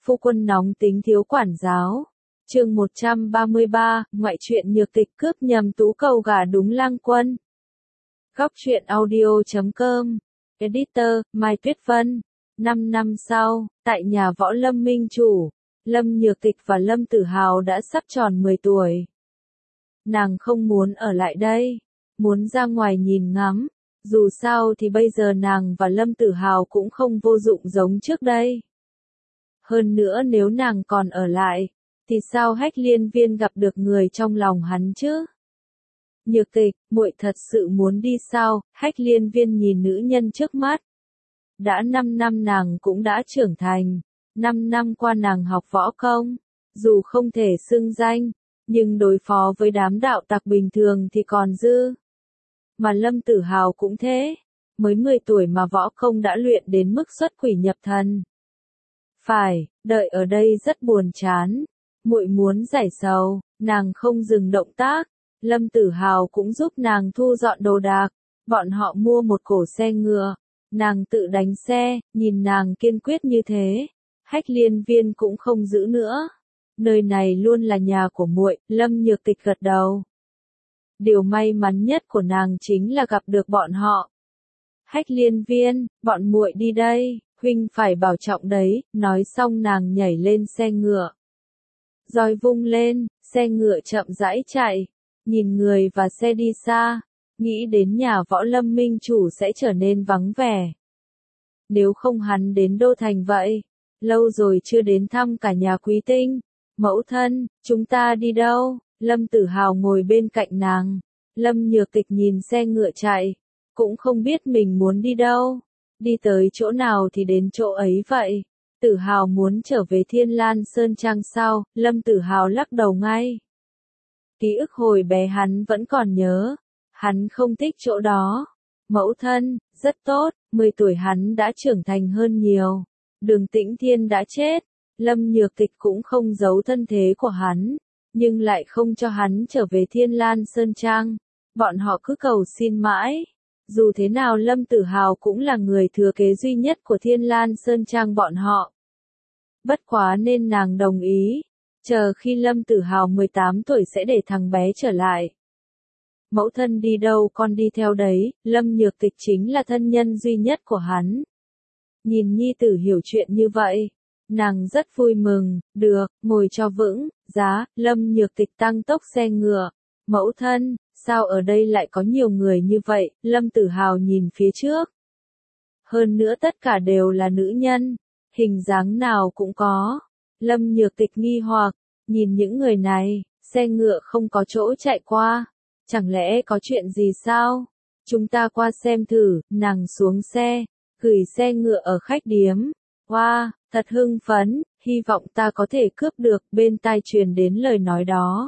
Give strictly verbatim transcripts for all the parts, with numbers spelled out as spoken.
Phu quân nóng tính thiếu quản giáo. Chương một trăm ba mươi ba, ngoại truyện nhược tịch cướp nhầm tú cầu gà đúng lang quân. Góc truyện audio chấm com. Editor, Mai Tuyết Vân. Năm năm sau, tại nhà võ Lâm Minh Chủ, Lâm Nhược Tịch và Lâm Tử Hào đã sắp tròn mười tuổi. Nàng không muốn ở lại đây, muốn ra ngoài nhìn ngắm, dù sao thì bây giờ nàng và Lâm Tử Hào cũng không vô dụng giống trước đây. Hơn nữa nếu nàng còn ở lại, thì sao Hách Liên Viên gặp được người trong lòng hắn chứ? Nhược Tịch, muội thật sự muốn đi sao? Hách Liên Viên nhìn nữ nhân trước mắt. Đã năm năm nàng cũng đã trưởng thành, năm năm qua nàng học võ công, dù không thể xưng danh, nhưng đối phó với đám đạo tặc bình thường thì còn dư. Mà Lâm Tử Hào cũng thế, mới mười tuổi mà võ công đã luyện đến mức xuất quỷ nhập thần. Phải, đợi ở đây rất buồn chán, muội muốn giải sầu, nàng không dừng động tác, Lâm Tử Hào cũng giúp nàng thu dọn đồ đạc, bọn họ mua một cổ xe ngựa, nàng tự đánh xe, nhìn nàng kiên quyết như thế, Hách Liên Viên cũng không giữ nữa. Nơi này luôn là nhà của muội, Lâm Nhược Tịch gật đầu. Điều may mắn nhất của nàng chính là gặp được bọn họ. Hách Liên Viên, bọn muội đi đây, huynh phải bảo trọng đấy, nói xong nàng nhảy lên xe ngựa. Roi vung lên, xe ngựa chậm rãi chạy, nhìn người và xe đi xa, nghĩ đến nhà võ Lâm Minh Chủ sẽ trở nên vắng vẻ. Nếu không hắn đến Đô Thành vậy, lâu rồi chưa đến thăm cả nhà Quý Tinh. Mẫu thân, chúng ta đi đâu? Lâm Tử Hào ngồi bên cạnh nàng. Lâm Nhược Tịch nhìn xe ngựa chạy, cũng không biết mình muốn đi đâu. Đi tới chỗ nào thì đến chỗ ấy vậy. Tử Hào muốn trở về Thiên Lan Sơn Trang sao? Lâm Tử Hào lắc đầu ngay. Ký ức hồi bé hắn vẫn còn nhớ. Hắn không thích chỗ đó. Mẫu thân, rất tốt, mười tuổi hắn đã trưởng thành hơn nhiều. Đường Tĩnh Thiên đã chết. Lâm Nhược Tịch cũng không giấu thân thế của hắn, nhưng lại không cho hắn trở về Thiên Lan Sơn Trang. Bọn họ cứ cầu xin mãi. Dù thế nào Lâm Tử Hào cũng là người thừa kế duy nhất của Thiên Lan Sơn Trang bọn họ. Bất quá nên nàng đồng ý, chờ khi Lâm Tử Hào mười tám tuổi sẽ để thằng bé trở lại. Mẫu thân đi đâu con đi theo đấy, Lâm Nhược Tịch chính là thân nhân duy nhất của hắn. Nhìn nhi tử hiểu chuyện như vậy, nàng rất vui mừng, được, ngồi cho vững, giá, Lâm Nhược Tịch tăng tốc xe ngựa. Mẫu thân, sao ở đây lại có nhiều người như vậy, Lâm Tử Hào nhìn phía trước. Hơn nữa tất cả đều là nữ nhân, hình dáng nào cũng có. Lâm Nhược Tịch nghi hoặc, nhìn những người này, xe ngựa không có chỗ chạy qua. Chẳng lẽ có chuyện gì sao? Chúng ta qua xem thử, nàng xuống xe, gửi xe ngựa ở khách điếm. Wow, thật hưng phấn, hy vọng ta có thể cướp được, bên tai truyền đến lời nói đó.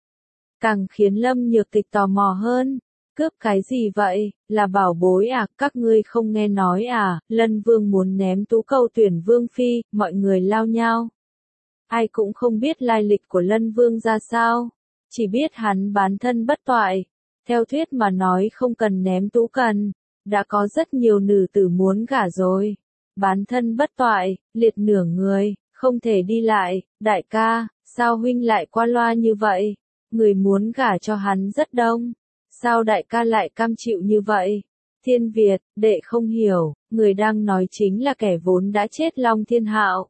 Càng khiến Lâm Nhược Tịch tò mò hơn, cướp cái gì vậy, là bảo bối à, các ngươi không nghe nói à, Lân Vương muốn ném tú cầu tuyển Vương Phi, mọi người lao nhau. Ai cũng không biết lai lịch của Lân Vương ra sao, chỉ biết hắn bán thân bất toại, theo thuyết mà nói không cần ném tú cần, đã có rất nhiều nữ tử muốn gả rồi. Bán thân bất toại, liệt nửa người, không thể đi lại, đại ca, sao huynh lại qua loa như vậy? Người muốn gả cho hắn rất đông, sao đại ca lại cam chịu như vậy? Thiên Việt, đệ không hiểu, người đang nói chính là kẻ vốn đã chết Long Thiên Hạo.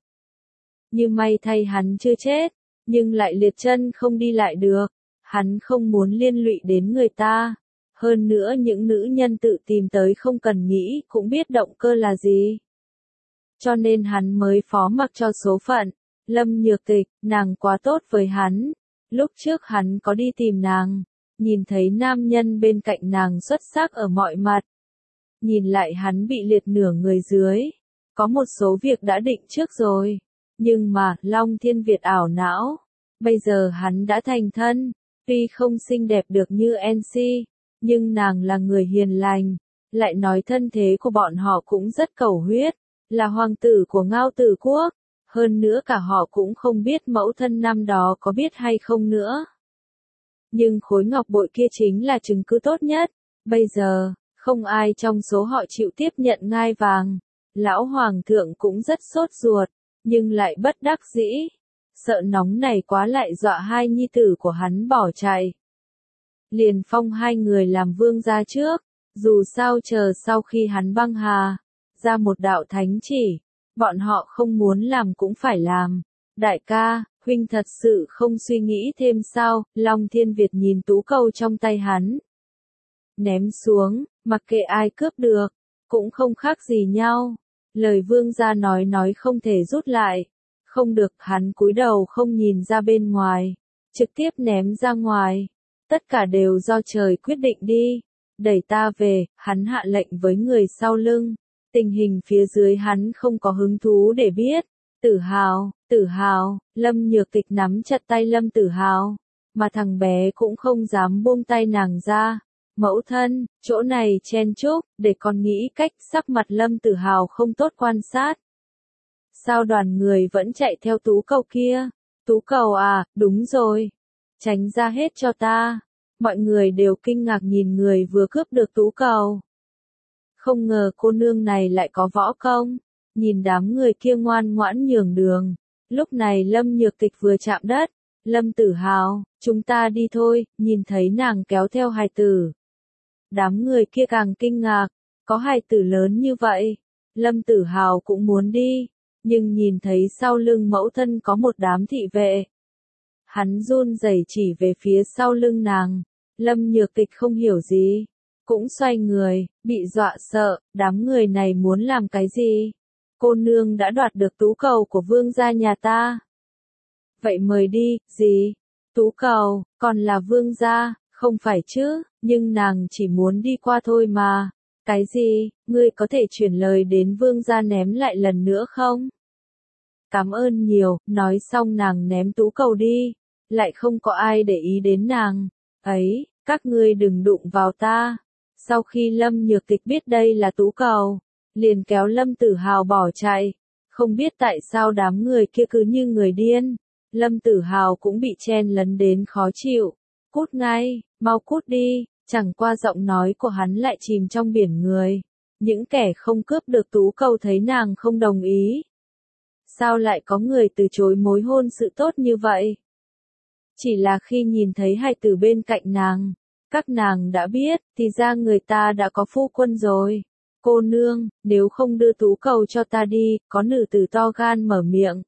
Như may thay hắn chưa chết, nhưng lại liệt chân không đi lại được, hắn không muốn liên lụy đến người ta. Hơn nữa những nữ nhân tự tìm tới không cần nghĩ cũng biết động cơ là gì. Cho nên hắn mới phó mặc cho số phận. Lâm Nhược Tịch, nàng quá tốt với hắn. Lúc trước hắn có đi tìm nàng, nhìn thấy nam nhân bên cạnh nàng xuất sắc ở mọi mặt. Nhìn lại hắn bị liệt nửa người dưới. Có một số việc đã định trước rồi. Nhưng mà, Long Thiên Việt ảo não. Bây giờ hắn đã thành thân. Tuy không xinh đẹp được như en xê, nhưng nàng là người hiền lành. Lại nói thân thế của bọn họ cũng rất cầu huyết. Là hoàng tử của Ngao Tử Quốc, hơn nữa cả họ cũng không biết mẫu thân năm đó có biết hay không nữa. Nhưng khối ngọc bội kia chính là chứng cứ tốt nhất, bây giờ, không ai trong số họ chịu tiếp nhận ngai vàng, lão hoàng thượng cũng rất sốt ruột, nhưng lại bất đắc dĩ. Sợ nóng này quá lại dọa hai nhi tử của hắn bỏ chạy. Liền phong hai người làm vương gia trước, dù sao chờ sau khi hắn băng hà, ra một đạo thánh chỉ, bọn họ không muốn làm cũng phải làm. Đại ca, huynh thật sự không suy nghĩ thêm sao? Long Thiên Việt nhìn tú cầu trong tay hắn. Ném xuống, mặc kệ ai cướp được, cũng không khác gì nhau. Lời vương gia nói nói không thể rút lại. Không được, hắn cúi đầu không nhìn ra bên ngoài, trực tiếp ném ra ngoài. Tất cả đều do trời quyết định đi. Đẩy ta về, hắn hạ lệnh với người sau lưng. Tình hình phía dưới hắn không có hứng thú để biết. Tử Hào, Tử Hào, Lâm Nhược Tịch nắm chặt tay Lâm Tử Hào, mà thằng bé cũng không dám buông tay nàng ra. Mẫu thân, chỗ này chen chúc, để con nghĩ cách. Sắc mặt Lâm Tử Hào không tốt quan sát. Sao đoàn người vẫn chạy theo tú cầu kia? Tú cầu à, đúng rồi. Tránh ra hết cho ta. Mọi người đều kinh ngạc nhìn người vừa cướp được tú cầu. Không ngờ cô nương này lại có võ công. Nhìn đám người kia ngoan ngoãn nhường đường. Lúc này Lâm Nhược Tịch vừa chạm đất. Lâm Tử Hào, chúng ta đi thôi, nhìn thấy nàng kéo theo hài tử. Đám người kia càng kinh ngạc, có hài tử lớn như vậy. Lâm Tử Hào cũng muốn đi, nhưng nhìn thấy sau lưng mẫu thân có một đám thị vệ. Hắn run rẩy chỉ về phía sau lưng nàng. Lâm Nhược Tịch không hiểu gì, cũng xoay người, bị dọa sợ, đám người này muốn làm cái gì? Cô nương đã đoạt được tú cầu của vương gia nhà ta. Vậy mời đi, gì? Tú cầu, còn là vương gia, không phải chứ, nhưng nàng chỉ muốn đi qua thôi mà. Cái gì, ngươi có thể chuyển lời đến vương gia ném lại lần nữa không? Cảm ơn nhiều, nói xong nàng ném tú cầu đi, lại không có ai để ý đến nàng. Ấy, các ngươi đừng đụng vào ta. Sau khi Lâm Nhược Tịch biết đây là tú cầu, liền kéo Lâm Tử Hào bỏ chạy. Không biết tại sao đám người kia cứ như người điên. Lâm Tử Hào cũng bị chen lấn đến khó chịu. Cút ngay, mau cút đi. Chẳng qua giọng nói của hắn lại chìm trong biển người. Những kẻ không cướp được tú cầu thấy nàng không đồng ý. Sao lại có người từ chối mối hôn sự tốt như vậy? Chỉ là khi nhìn thấy hài tử bên cạnh nàng, các nàng đã biết, thì ra người ta đã có phu quân rồi. Cô nương, nếu không đưa tú cầu cho ta đi, có nữ tử to gan mở miệng.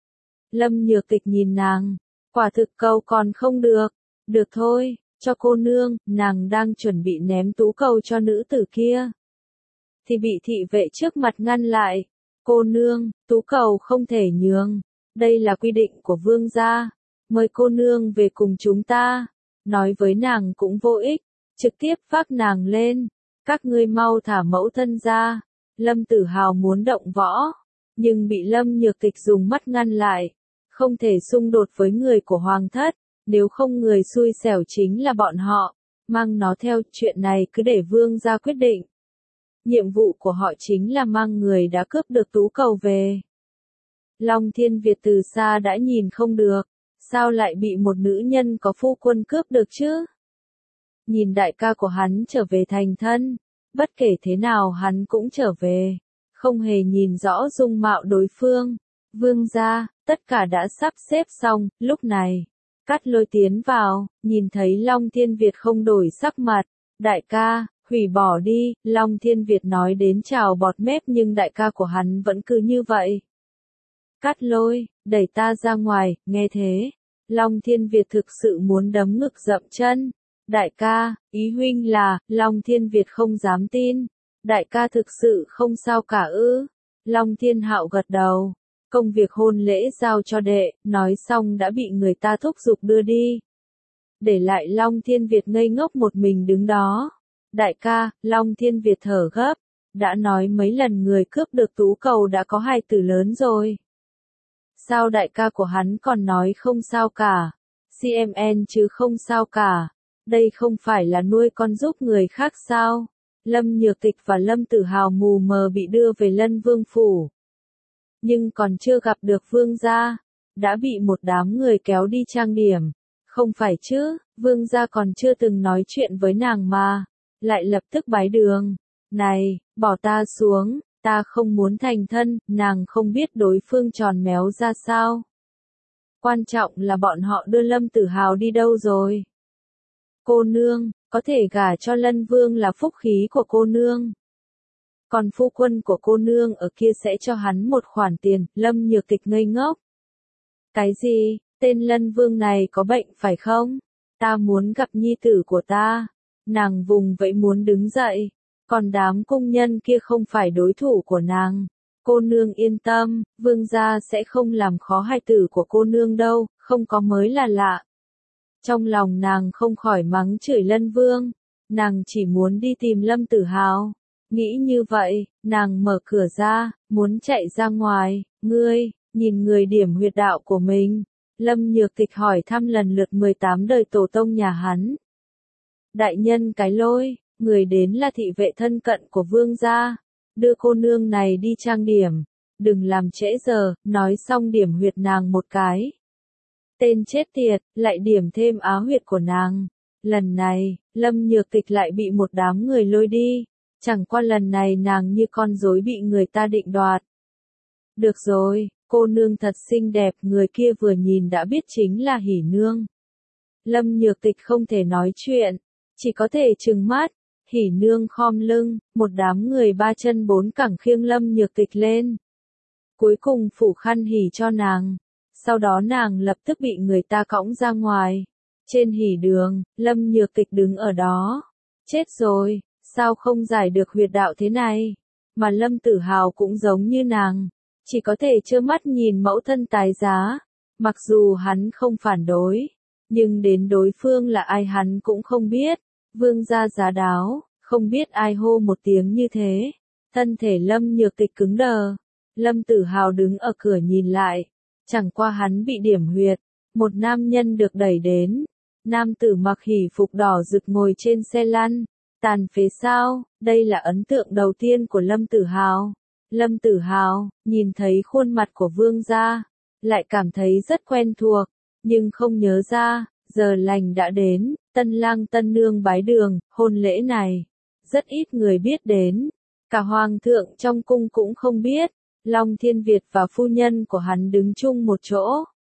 Lâm Nhược Tịch nhìn nàng, quả thực cầu còn không được. Được thôi, cho cô nương. Nàng đang chuẩn bị ném tú cầu cho nữ tử kia, thì bị thị vệ trước mặt ngăn lại. Cô nương, tú cầu không thể nhường. Đây là quy định của vương gia. Mời cô nương về cùng chúng ta. Nói với nàng cũng vô ích, trực tiếp vác nàng lên. Các ngươi mau thả mẫu thân ra. Lâm Tử Hào muốn động võ, nhưng bị Lâm Nhược Tịch dùng mắt ngăn lại. Không thể xung đột với người của hoàng thất, nếu không người xui xẻo chính là bọn họ. Mang nó theo, chuyện này cứ để vương gia quyết định. Nhiệm vụ của họ chính là mang người đã cướp được tú cầu về. Long Thiên Việt từ xa đã nhìn không được, sao lại bị một nữ nhân có phu quân cướp được chứ? Nhìn đại ca của hắn trở về thành thân, bất kể thế nào hắn cũng trở về, không hề nhìn rõ dung mạo đối phương. Vương gia, tất cả đã sắp xếp xong. Lúc này, Cát Lôi tiến vào, nhìn thấy Long Thiên Việt không đổi sắc mặt. Đại ca, hủy bỏ đi. Long Thiên Việt nói đến trào bọt mép nhưng đại ca của hắn vẫn cứ như vậy. Cát Lôi, đẩy ta ra ngoài. Nghe thế, Long Thiên Việt thực sự muốn đấm ngực dậm chân. Đại ca, ý huynh là? Long Thiên Việt không dám tin. Đại ca thực sự không sao cả ư? Long Thiên Hạo gật đầu. Công việc hôn lễ giao cho đệ, nói xong đã bị người ta thúc giục đưa đi. Để lại Long Thiên Việt ngây ngốc một mình đứng đó. Đại ca, Long Thiên Việt thở gấp. Đã nói mấy lần người cướp được tú cầu đã có hài tử lớn rồi. Sao đại ca của hắn còn nói không sao cả? xê em en chứ không sao cả. Đây không phải là nuôi con giúp người khác sao? Lâm Nhược Tịch và Lâm Tử Hào mù mờ bị đưa về Lân Vương phủ. Nhưng còn chưa gặp được vương gia, đã bị một đám người kéo đi trang điểm. Không phải chứ, vương gia còn chưa từng nói chuyện với nàng mà, lại lập tức bái đường. Này, bỏ ta xuống, Ta không muốn thành thân, nàng không biết đối phương tròn méo ra sao. Quan trọng là bọn họ đưa Lâm Tử Hào đi đâu rồi. Cô nương, có thể gả cho Lân Vương là phúc khí của cô nương. Còn phu quân của cô nương ở kia sẽ cho hắn một khoản tiền, Lâm Nhược Tịch ngây ngốc. Cái gì, tên Lân Vương này có bệnh phải không? Ta muốn gặp nhi tử của ta. Nàng vùng vẫy muốn đứng dậy, còn đám cung nhân kia không phải đối thủ của nàng. Cô nương yên tâm, vương gia sẽ không làm khó hài tử của cô nương đâu, không có mới là lạ. Trong lòng nàng không khỏi mắng chửi Lân Vương, nàng chỉ muốn đi tìm Lâm Tử Hào. Nghĩ như vậy, nàng mở cửa ra, muốn chạy ra ngoài, ngươi, nhìn người điểm huyệt đạo của mình. Lâm Nhược Tịch hỏi thăm lần lượt mười tám đời tổ tông nhà hắn. Đại nhân cái lôi, người đến là thị vệ thân cận của vương gia. Đưa cô nương này đi trang điểm, đừng làm trễ giờ, nói xong điểm huyệt nàng một cái. Tên chết tiệt, lại điểm thêm áo huyệt của nàng. Lần này, Lâm Nhược Tịch lại bị một đám người lôi đi. Chẳng qua lần này nàng như con rối bị người ta định đoạt. Được rồi, cô nương thật xinh đẹp, người kia vừa nhìn đã biết chính là Hỉ Nương. Lâm Nhược Tịch không thể nói chuyện, chỉ có thể trừng mắt. Hỉ Nương khom lưng, một đám người ba chân bốn cẳng khiêng Lâm Nhược Tịch lên. Cuối cùng phủ khăn hỉ cho nàng, sau đó nàng lập tức bị người ta cõng ra ngoài. Trên hỉ đường, Lâm Nhược Tịch đứng ở đó. Chết rồi, sao không giải được huyệt đạo thế này? Mà Lâm Tử Hào cũng giống như nàng, chỉ có thể trơ mắt nhìn mẫu thân tái giá. Mặc dù hắn không phản đối, nhưng đến đối phương là ai hắn cũng không biết. Vương gia giá đáo, không biết ai hô một tiếng như thế. Thân thể Lâm Nhược Tịch cứng đờ. Lâm Tử Hào đứng ở cửa nhìn lại. Chẳng qua hắn bị điểm huyệt. Một nam nhân được đẩy đến. Nam tử mặc hỉ phục đỏ rực ngồi trên xe lăn. Tàn phế sao, đây là ấn tượng đầu tiên của Lâm Tử Hào. Lâm Tử Hào, nhìn thấy khuôn mặt của vương gia, lại cảm thấy rất quen thuộc, nhưng không nhớ ra, giờ lành đã đến, tân lang tân nương bái đường, hôn lễ này. Rất ít người biết đến, cả hoàng thượng trong cung cũng không biết, Long Thiên Việt và phu nhân của hắn đứng chung một chỗ.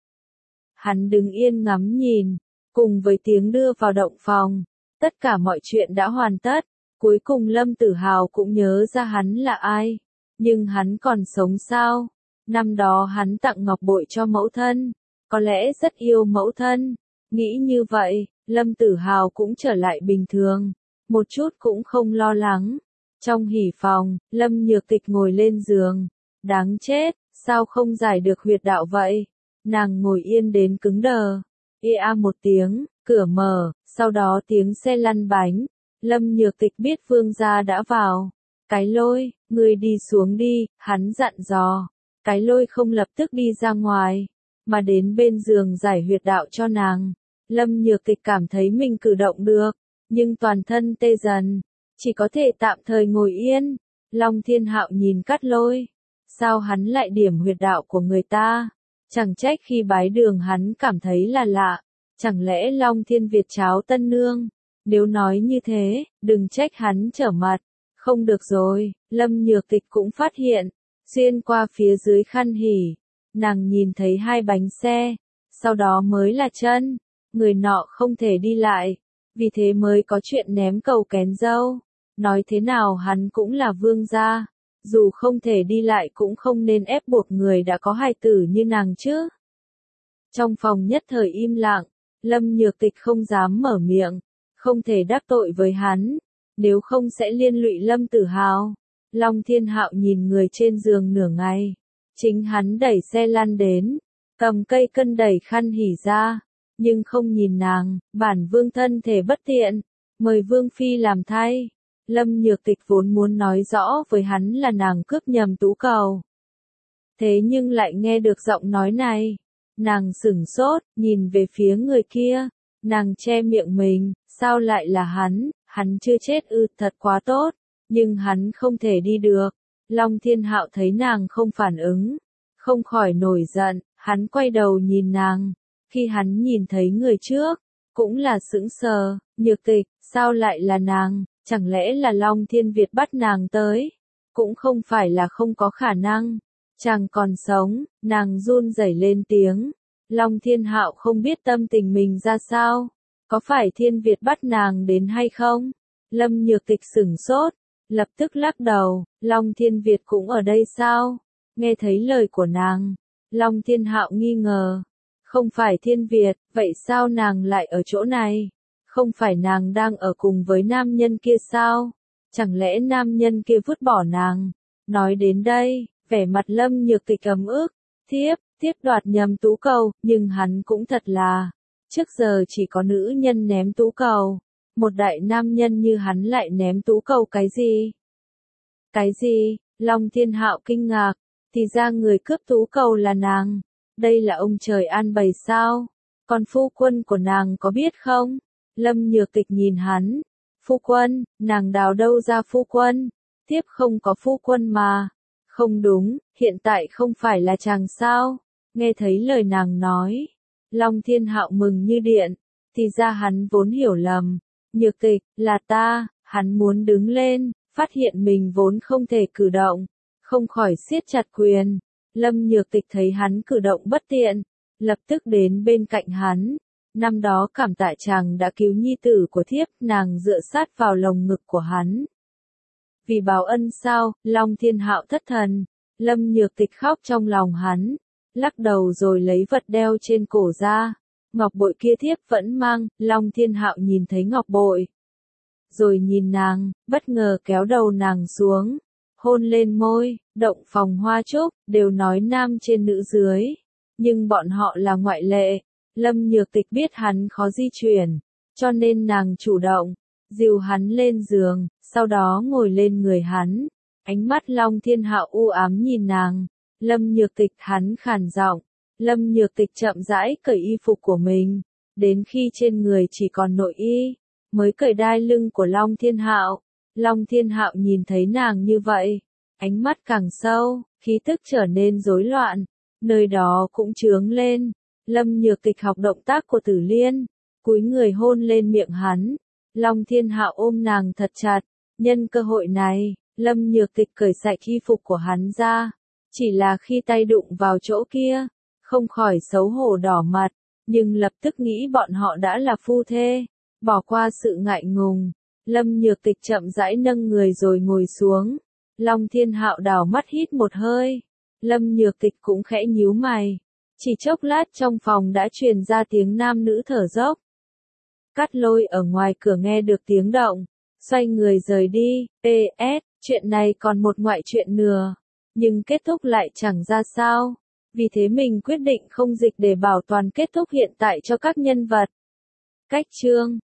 Hắn đứng yên ngắm nhìn, cùng với tiếng đưa vào động phòng, tất cả mọi chuyện đã hoàn tất, cuối cùng Lâm Tử Hào cũng nhớ ra hắn là ai, nhưng hắn còn sống sao? Năm đó hắn tặng ngọc bội cho mẫu thân, có lẽ rất yêu mẫu thân, nghĩ như vậy, Lâm Tử Hào cũng trở lại bình thường, một chút cũng không lo lắng. Trong hỉ phòng, Lâm Nhược Tịch ngồi lên giường, đáng chết, sao không giải được huyệt đạo vậy? Nàng ngồi yên đến cứng đờ, ê a một tiếng, cửa mở, sau đó tiếng xe lăn bánh, Lâm Nhược Tịch biết vương gia đã vào. Cái lôi, ngươi đi xuống đi, hắn dặn dò. Cái lôi không lập tức đi ra ngoài, mà đến bên giường giải huyệt đạo cho nàng. Lâm Nhược Tịch cảm thấy mình cử động được, nhưng toàn thân tê dần, chỉ có thể tạm thời ngồi yên. Long Thiên Hạo nhìn Cát Lôi, sao hắn lại điểm huyệt đạo của người ta? Chẳng trách khi bái đường hắn cảm thấy là lạ, chẳng lẽ Long Thiên Việt cháo tân nương? Nếu nói như thế, đừng trách hắn trở mặt. Không được rồi, Lâm Nhược Tịch cũng phát hiện, xuyên qua phía dưới khăn hỉ, nàng nhìn thấy hai bánh xe, sau đó mới là chân, người nọ không thể đi lại, vì thế mới có chuyện ném cầu kén dâu. Nói thế nào hắn cũng là vương gia, dù không thể đi lại cũng không nên ép buộc người đã có hài tử như nàng chứ. Trong phòng nhất thời im lặng, Lâm Nhược Tịch không dám mở miệng, không thể đắc tội với hắn, nếu không sẽ liên lụy Lâm Tử Hào. Long Thiên Hạo nhìn người trên giường nửa ngày, chính hắn đẩy xe lăn đến, cầm cây cân đẩy khăn hỉ ra, nhưng không nhìn nàng, bản vương thân thể bất tiện, mời vương phi làm thay. Lâm Nhược Tịch vốn muốn nói rõ với hắn là nàng cướp nhầm tú cầu. Thế nhưng lại nghe được giọng nói này, nàng sửng sốt, nhìn về phía người kia, nàng che miệng mình, sao lại là hắn, hắn chưa chết ư, thật quá tốt, nhưng hắn không thể đi được. Long Thiên Hạo thấy nàng không phản ứng, không khỏi nổi giận, hắn quay đầu nhìn nàng, khi hắn nhìn thấy người trước, cũng là sững sờ, Nhược Tịch, sao lại là nàng? Chẳng lẽ là Long Thiên Việt bắt nàng tới? cũng không phải là không có khả năng. Chàng còn sống, nàng run rẩy lên tiếng. Long Thiên Hạo không biết tâm tình mình ra sao. Có phải Thiên Việt bắt nàng đến hay không? Lâm Nhược Tịch sửng sốt, lập tức lắc đầu, Long Thiên Việt cũng ở đây sao? Nghe thấy lời của nàng, Long Thiên Hạo nghi ngờ. Không phải Thiên Việt, vậy sao nàng lại ở chỗ này? Không phải nàng đang ở cùng với nam nhân kia sao? Chẳng lẽ nam nhân kia vứt bỏ nàng? Nói đến đây, vẻ mặt Lâm Nhược Tịch ấm ức, thiếp, thiếp đoạt nhầm tú cầu, nhưng hắn cũng thật là, trước giờ chỉ có nữ nhân ném tú cầu, một đại nam nhân như hắn lại ném tú cầu cái gì? Cái gì? Long Thiên Hạo kinh ngạc, thì ra người cướp tú cầu là nàng, đây là ông trời an bày sao? Còn phu quân của nàng có biết không? Lâm Nhược Tịch nhìn hắn, phu quân, nàng đào đâu ra phu quân? Tiếp không có phu quân mà. Không đúng, hiện tại không phải là chàng sao? Nghe thấy lời nàng nói, Long Thiên Hạo mừng như điện, thì ra hắn vốn hiểu lầm. Nhược Tịch, là ta, hắn muốn đứng lên, phát hiện mình vốn không thể cử động, không khỏi siết chặt quyền. Lâm Nhược Tịch thấy hắn cử động bất tiện, lập tức đến bên cạnh hắn. Năm đó cảm tạ chàng đã cứu nhi tử của thiếp, nàng dựa sát vào lồng ngực của hắn. Vì báo ân sao? Long Thiên Hạo thất thần. Lâm Nhược Tịch khóc trong lòng hắn, lắc đầu rồi lấy vật đeo trên cổ ra. Ngọc bội kia thiếp vẫn mang. Long Thiên Hạo nhìn thấy ngọc bội, rồi nhìn nàng, bất ngờ kéo đầu nàng xuống, hôn lên môi. Động phòng Hoa Trúc, đều nói nam trên nữ dưới, nhưng bọn họ là ngoại lệ. Lâm Nhược Tịch biết hắn khó di chuyển, cho nên nàng chủ động, dìu hắn lên giường, sau đó ngồi lên người hắn. Ánh mắt Long Thiên Hạo u ám nhìn nàng. Lâm Nhược Tịch, hắn khàn giọng. Lâm Nhược Tịch chậm rãi cởi y phục của mình, đến khi trên người chỉ còn nội y, mới cởi đai lưng của Long Thiên Hạo. Long Thiên Hạo nhìn thấy nàng như vậy, ánh mắt càng sâu, khí tức trở nên rối loạn, nơi đó cũng chướng lên. Lâm Nhược Tịch học động tác của Tử Liên, cúi người hôn lên miệng hắn. Long Thiên Hạo ôm nàng thật chặt, nhân cơ hội này, Lâm Nhược Tịch cởi sạch y phục của hắn ra, chỉ là khi tay đụng vào chỗ kia, không khỏi xấu hổ đỏ mặt, nhưng lập tức nghĩ bọn họ đã là phu thê, bỏ qua sự ngại ngùng. Lâm Nhược Tịch chậm rãi nâng người rồi ngồi xuống. Long Thiên Hạo đảo mắt hít một hơi. Lâm Nhược Tịch cũng khẽ nhíu mày. Chỉ chốc lát trong phòng đã truyền ra tiếng nam nữ thở dốc. Cát Lôi ở ngoài cửa nghe được tiếng động, xoay người rời đi. pê ét, chuyện này còn một ngoại chuyện nữa, nhưng kết thúc lại chẳng ra sao. Vì thế mình quyết định không dịch để bảo toàn kết thúc hiện tại cho các nhân vật. Cách chương